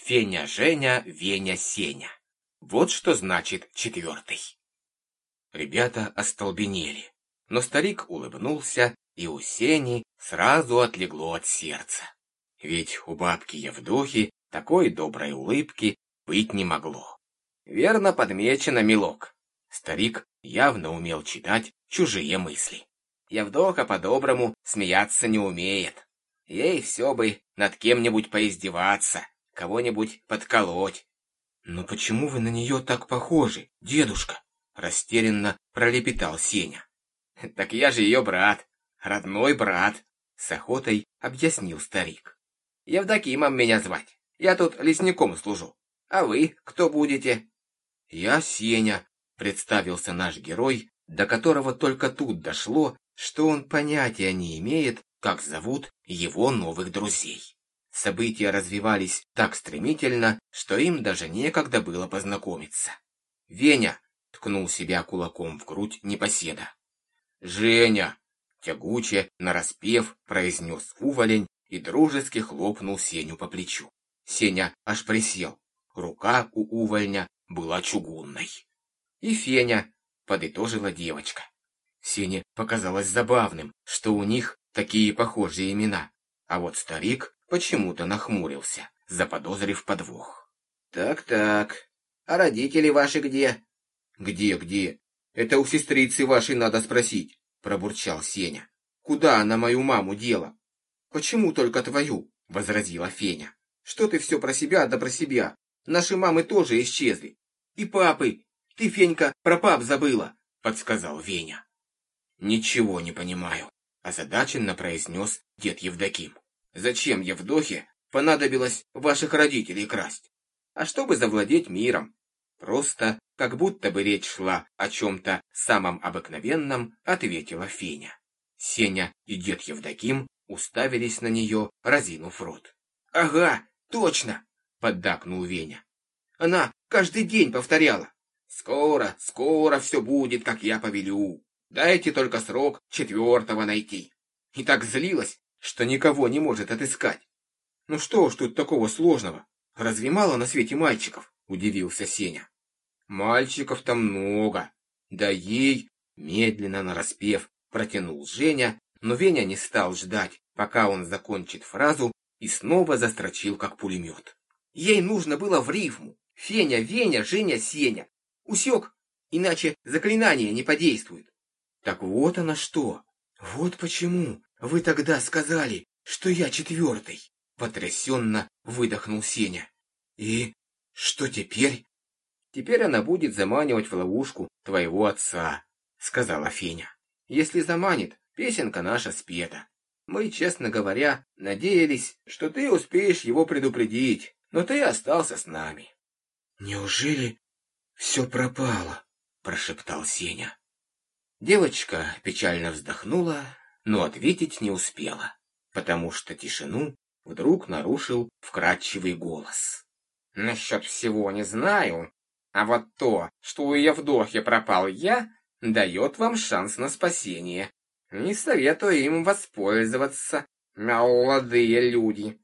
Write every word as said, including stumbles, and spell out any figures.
Феня, Женя, Веня, Сеня. Вот что значит четвертый. Ребята остолбенели, но старик улыбнулся, и у Сени сразу отлегло от сердца. Ведь у бабки Евдохи такой доброй улыбки быть не могло. Верно подмечено, милок. Старик явно умел читать чужие мысли. Евдоха по-доброму смеяться не умеет. Ей все бы над кем-нибудь поиздеваться, кого-нибудь подколоть. «Но почему вы на нее так похожи, дедушка?» — растерянно пролепетал Сеня. «Так я же ее брат, родной брат», — с охотой объяснил старик. «Евдокимом меня звать, я тут лесником служу. А вы кто будете?» «Я Сеня», — представился наш герой, до которого только тут дошло, что он понятия не имеет, как зовут его новых друзей. События развивались так стремительно, что им даже некогда было познакомиться. «Веня!» — ткнул себя кулаком в грудь непоседа. «Женя!» — тягуче, нараспев, произнес уволень и дружески хлопнул Сеню по плечу. Сеня аж присел. Рука у увольня была чугунной. «И Феня!» — подытожила девочка. Сене показалось забавным, что у них такие похожие имена, а вот старик почему-то нахмурился, заподозрив подвох. «Так-так, а родители ваши где?» «Где-где? Это у сестрицы вашей надо спросить», — пробурчал Сеня. «Куда она мою маму дела?» «Почему только твою?» — возразила Феня. «Что ты все про себя да про себя? Наши мамы тоже исчезли. И папы. Ты, Фенька, про пап забыла», — подсказал Веня. «Ничего не понимаю», — озадаченно произнес дед Евдоким. «Зачем Евдохе понадобилось ваших родителей красть? А чтобы завладеть миром. Просто, как будто бы речь шла о чем-то самом обыкновенном», — ответила Феня. Сеня и дед Евдоким уставились на нее, разинув рот. «Ага, точно!» — поддакнул Веня. «Она каждый день повторяла. Скоро, скоро все будет, как я повелю. Дайте только срок четвертого найти». И так злилась, что никого не может отыскать. «Ну что ж тут такого сложного? Разве мало на свете мальчиков?» — удивился Сеня. «Мальчиков-то много. Да ей...» — медленно нараспев протянул Женя, но Веня не стал ждать, пока он закончит фразу, и снова застрочил, как пулемет. «Ей нужно было в рифму. Феня, Веня, Женя, Сеня. Усек? Иначе заклинание не подействует». «Так вот оно что. Вот почему вы тогда сказали, что я четвертый», — потрясенно выдохнул Сеня. «И что теперь?» «Теперь она будет заманивать в ловушку твоего отца», — сказала Феня. «Если заманит, песенка наша спета. Мы, честно говоря, надеялись, что ты успеешь его предупредить, но ты остался с нами». «Неужели все пропало?» — прошептал Сеня. Девочка печально вздохнула, но ответить не успела, потому что тишину вдруг нарушил вкрадчивый голос. «Насчет всего не знаю, а вот то, что у Евдохи пропал я, дает вам шанс на спасение. Не советую им воспользоваться, молодые люди.